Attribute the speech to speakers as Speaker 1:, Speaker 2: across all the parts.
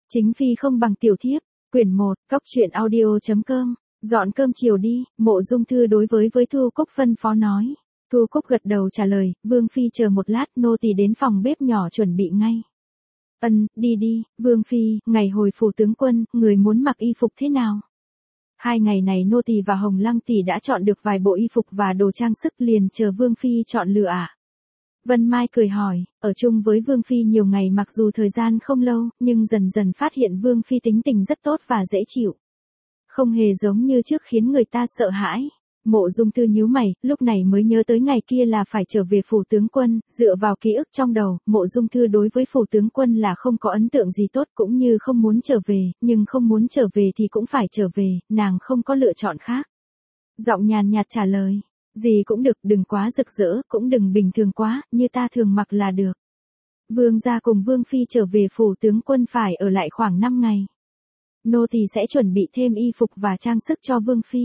Speaker 1: Chính phi không bằng tiểu thiếp, quyển 1, cóc truyện audio.com, dọn cơm chiều đi, Mộ Dung Thư đối với Thu Cúc phân phó nói. Thu Cúc gật đầu trả lời, Vương Phi chờ một lát, nô tỳ đến phòng bếp nhỏ chuẩn bị ngay. Đi đi, Vương Phi, ngày hồi phủ tướng quân, người muốn mặc y phục thế nào? 2 ngày này nô tỳ và Hồng Lăng tỷ đã chọn được vài bộ y phục và đồ trang sức, liền chờ Vương Phi chọn lựa ạ. Vân Mai cười hỏi, ở chung với Vương Phi nhiều ngày mặc dù thời gian không lâu, nhưng dần dần phát hiện Vương Phi tính tình rất tốt và dễ chịu. Không hề giống như trước khiến người ta sợ hãi. Mộ Dung Thư nhíu mày, lúc này mới nhớ tới ngày kia là phải trở về phủ tướng quân, dựa vào ký ức trong đầu, Mộ Dung Thư đối với phủ tướng quân là không có ấn tượng gì tốt, cũng như không muốn trở về, nhưng không muốn trở về thì cũng phải trở về, nàng không có lựa chọn khác. Giọng nhàn nhạt trả lời, gì cũng được, đừng quá rực rỡ, cũng đừng bình thường quá, như ta thường mặc là được. Vương gia cùng Vương Phi trở về phủ tướng quân phải ở lại khoảng 5 ngày. Nô tỳ sẽ chuẩn bị thêm y phục và trang sức cho Vương Phi.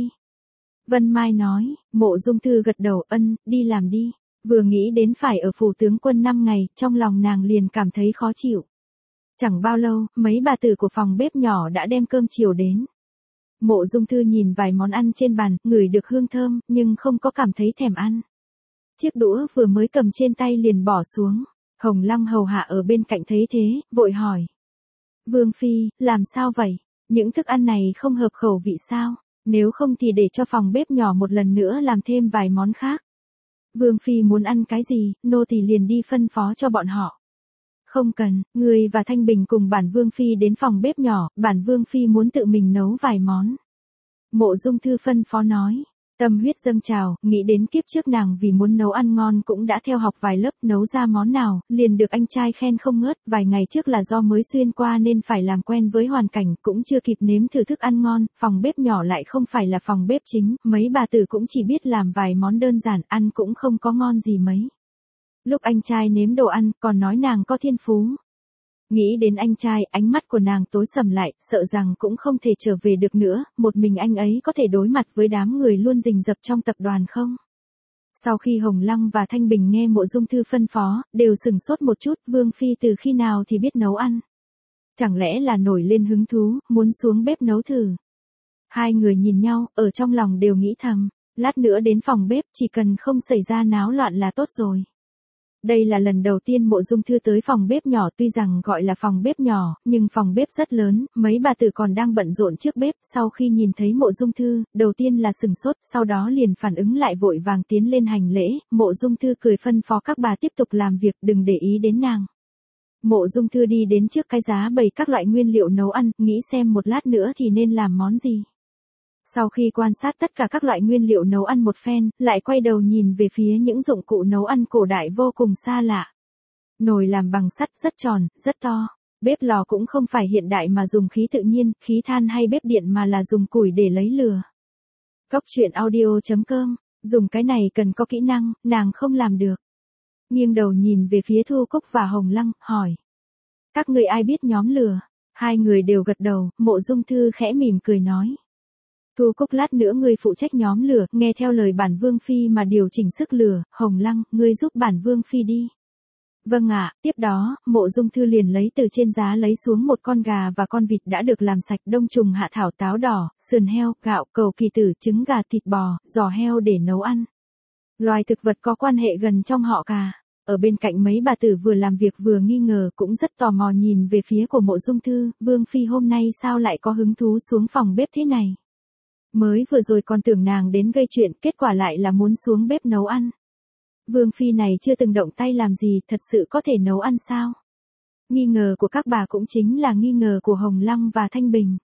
Speaker 1: Vân Mai nói, Mộ Dung Thư gật đầu, đi làm đi. Vừa nghĩ đến phải ở phủ tướng quân 5 ngày, trong lòng nàng liền cảm thấy khó chịu. Chẳng bao lâu, mấy bà tử của phòng bếp nhỏ đã đem cơm chiều đến. Mộ Dung Thư nhìn vài món ăn trên bàn, ngửi được hương thơm, nhưng không có cảm thấy thèm ăn. Chiếc đũa vừa mới cầm trên tay liền bỏ xuống. Hồng Lăng hầu hạ ở bên cạnh thấy thế, vội hỏi. Vương Phi, làm sao vậy? Những thức ăn này không hợp khẩu vị sao? Nếu không thì để cho phòng bếp nhỏ một lần nữa làm thêm vài món khác. Vương Phi muốn ăn cái gì, nô tỳ liền đi phân phó cho bọn họ. Không cần, người và Thanh Bình cùng bản Vương Phi đến phòng bếp nhỏ, bản Vương Phi muốn tự mình nấu vài món. Mộ Dung Thư phân phó nói. Tâm huyết dâng trào, nghĩ đến kiếp trước nàng vì muốn nấu ăn ngon cũng đã theo học vài lớp, nấu ra món nào, liền được anh trai khen không ngớt. Vài ngày trước là do mới xuyên qua nên phải làm quen với hoàn cảnh, cũng chưa kịp nếm thử thức ăn ngon, phòng bếp nhỏ lại không phải là phòng bếp chính, mấy bà tử cũng chỉ biết làm vài món đơn giản, ăn cũng không có ngon gì mấy. Lúc anh trai nếm đồ ăn, còn nói nàng có thiên phú. Nghĩ đến anh trai, ánh mắt của nàng tối sầm lại, sợ rằng cũng không thể trở về được nữa, một mình anh ấy có thể đối mặt với đám người luôn rình rập trong tập đoàn không? Sau khi Hồng Lăng và Thanh Bình nghe Mộ Dung Thư phân phó, đều sừng sốt một chút, Vương Phi từ khi nào thì biết nấu ăn? Chẳng lẽ là nổi lên hứng thú, muốn xuống bếp nấu thử? Hai người nhìn nhau, ở trong lòng đều nghĩ thầm, lát nữa đến phòng bếp chỉ cần không xảy ra náo loạn là tốt rồi. Đây là lần đầu tiên Mộ Dung Thư tới phòng bếp nhỏ, tuy rằng gọi là phòng bếp nhỏ, nhưng phòng bếp rất lớn, mấy bà tử còn đang bận rộn trước bếp, sau khi nhìn thấy Mộ Dung Thư, đầu tiên là sừng sốt, sau đó liền phản ứng lại vội vàng tiến lên hành lễ, Mộ Dung Thư cười phân phó các bà tiếp tục làm việc, đừng để ý đến nàng. Mộ Dung Thư đi đến trước cái giá bày các loại nguyên liệu nấu ăn, nghĩ xem một lát nữa thì nên làm món gì. Sau khi quan sát tất cả các loại nguyên liệu nấu ăn một phen, lại quay đầu nhìn về phía những dụng cụ nấu ăn cổ đại vô cùng xa lạ. Nồi làm bằng sắt rất tròn, rất to. Bếp lò cũng không phải hiện đại mà dùng khí tự nhiên, khí than hay bếp điện mà là dùng củi để lấy lửa. cóc truyện audio.com, dùng cái này cần có kỹ năng, nàng không làm được. Nghiêng đầu nhìn về phía Thu Cúc và Hồng Lăng, hỏi. Các người ai biết nhóm lửa? Hai người đều gật đầu, Mộ Dung Thư khẽ mỉm cười nói. Thu Cúc, lát nữa ngươi phụ trách nhóm lửa, nghe theo lời bản Vương Phi mà điều chỉnh sức lửa, Hồng Lăng, ngươi giúp bản Vương Phi đi. Vâng ạ, tiếp đó, Mộ Dung Thư liền lấy từ trên giá lấy xuống một con gà và con vịt đã được làm sạch, đông trùng hạ thảo, táo đỏ, sườn heo, gạo, cầu kỳ tử, trứng gà, thịt bò, giò heo để nấu ăn. Loài thực vật có quan hệ gần trong họ Cà. Ở bên cạnh mấy bà tử vừa làm việc vừa nghi ngờ, cũng rất tò mò nhìn về phía của Mộ Dung Thư, Vương Phi hôm nay sao lại có hứng thú xuống phòng bếp thế này? Mới vừa rồi còn tưởng nàng đến gây chuyện, kết quả lại là muốn xuống bếp nấu ăn. Vương Phi này chưa từng động tay làm gì, thật sự có thể nấu ăn sao? Nghi ngờ của các bà cũng chính là nghi ngờ của Hồng Lăng và Thanh Bình.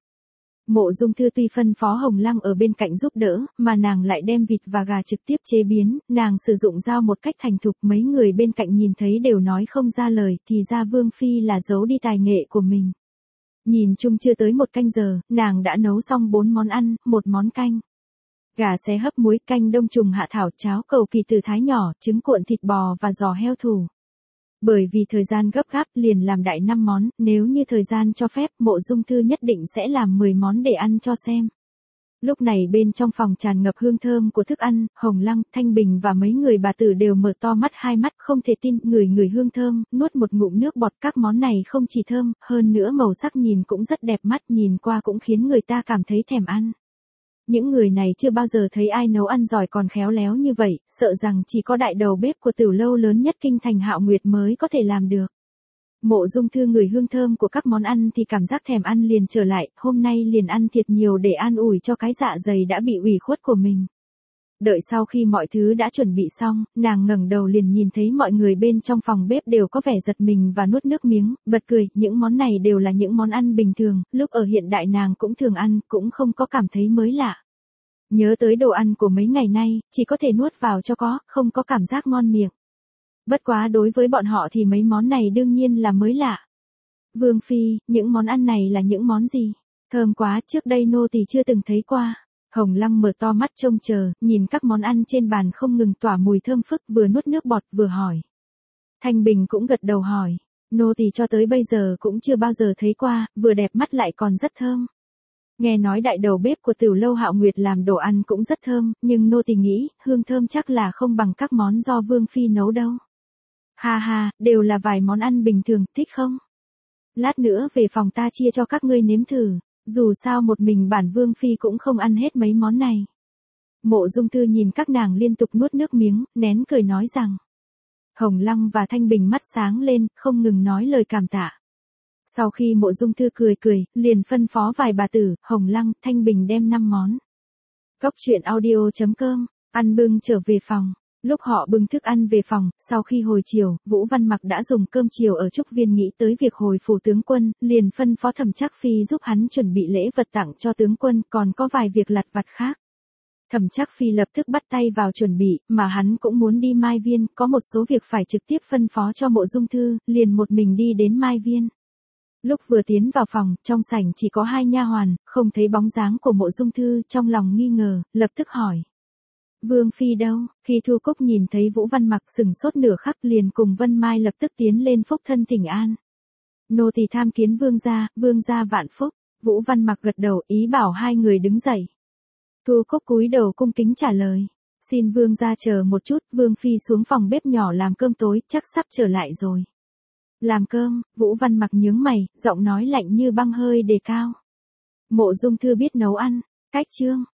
Speaker 1: Mộ Dung Thư tuy phân phó Hồng Lăng ở bên cạnh giúp đỡ, mà nàng lại đem vịt và gà trực tiếp chế biến, nàng sử dụng dao một cách thành thục, mấy người bên cạnh nhìn thấy đều nói không ra lời, thì ra Vương Phi là giấu đi tài nghệ của mình. Nhìn chung chưa tới 1 canh giờ, nàng đã nấu xong 4 món ăn, 1 món canh. Gà xé hấp muối, canh đông trùng hạ thảo, cháo cầu kỳ tử thái nhỏ, trứng cuộn, thịt bò và giò heo thủ. Bởi vì thời gian gấp gáp liền làm đại 5 món, nếu như thời gian cho phép, Mộ Dung Thư nhất định sẽ làm 10 món để ăn cho xem. Lúc này bên trong phòng tràn ngập hương thơm của thức ăn, Hồng Lăng, Thanh Bình và mấy người bà tử đều mở to mắt hai mắt không thể tin, ngửi hương thơm, nuốt một ngụm nước bọt. Các món này không chỉ thơm, hơn nữa màu sắc nhìn cũng rất đẹp mắt, nhìn qua cũng khiến người ta cảm thấy thèm ăn. Những người này chưa bao giờ thấy ai nấu ăn giỏi còn khéo léo như vậy, sợ rằng chỉ có đại đầu bếp của tiểu lâu lớn nhất kinh thành Hạo Nguyệt mới có thể làm được. Mộ Dung Thư ngửi hương thơm của các món ăn thì cảm giác thèm ăn liền trở lại, hôm nay liền ăn thiệt nhiều để an ủi cho cái dạ dày đã bị ủy khuất của mình. Đợi sau khi mọi thứ đã chuẩn bị xong, nàng ngẩng đầu liền nhìn thấy mọi người bên trong phòng bếp đều có vẻ giật mình và nuốt nước miếng, bật cười, những món này đều là những món ăn bình thường, lúc ở hiện đại nàng cũng thường ăn, cũng không có cảm thấy mới lạ. Nhớ tới đồ ăn của mấy ngày nay, chỉ có thể nuốt vào cho có, không có cảm giác ngon miệng. Bất quá đối với bọn họ thì mấy món này đương nhiên là mới lạ. Vương Phi, những món ăn này là những món gì? Thơm quá, trước đây nô tỳ chưa từng thấy qua. Hồng Lăng mở to mắt trông chờ, nhìn các món ăn trên bàn không ngừng tỏa mùi thơm phức, vừa nuốt nước bọt vừa hỏi. Thanh Bình cũng gật đầu hỏi, nô tỳ cho tới bây giờ cũng chưa bao giờ thấy qua, vừa đẹp mắt lại còn rất thơm. Nghe nói đại đầu bếp của tiểu lâu Hạo Nguyệt làm đồ ăn cũng rất thơm, nhưng nô tỳ nghĩ, hương thơm chắc là không bằng các món do Vương Phi nấu đâu. Ha ha, đều là vài món ăn bình thường, thích không? Lát nữa về phòng ta chia cho các ngươi nếm thử, dù sao một mình bản Vương Phi cũng không ăn hết mấy món này. Mộ Dung Thư nhìn các nàng liên tục nuốt nước miếng, nén cười nói rằng. Hồng Lăng và Thanh Bình mắt sáng lên, không ngừng nói lời cảm tạ. Sau khi Mộ Dung Thư cười, liền phân phó vài bà tử, Hồng Lăng, Thanh Bình đem 5 món. Cốc truyện audio.com, ăn bưng trở về phòng. Lúc họ bưng thức ăn về phòng, sau khi hồi chiều, Vũ Văn Mặc đã dùng cơm chiều ở Trúc Viên nghĩ tới việc hồi phủ tướng quân, liền phân phó Thẩm Trác Phi giúp hắn chuẩn bị lễ vật tặng cho tướng quân, còn có vài việc lặt vặt khác. Thẩm Trác Phi lập tức bắt tay vào chuẩn bị, mà hắn cũng muốn đi Mai Viên, có một số việc phải trực tiếp phân phó cho Mộ Dung Thư, liền một mình đi đến Mai Viên. Lúc vừa tiến vào phòng, trong sảnh chỉ có 2 nha hoàn, không thấy bóng dáng của Mộ Dung Thư, trong lòng nghi ngờ, lập tức hỏi. Vương Phi đâu? Khi Thu Cúc nhìn thấy Vũ Văn Mặc sừng sốt nửa khắc liền cùng Vân Mai lập tức tiến lên phúc thân thỉnh an. Nô tỳ tham kiến vương gia vạn phúc. Vũ Văn Mặc gật đầu ý bảo hai người đứng dậy. Thu Cúc cúi đầu cung kính trả lời. Xin vương gia chờ một chút, Vương Phi xuống phòng bếp nhỏ làm cơm tối, chắc sắp trở lại rồi. Làm cơm, Vũ Văn Mặc nhướng mày, giọng nói lạnh như băng hơi đề cao. Mộ Dung Thư biết nấu ăn. Cách chương.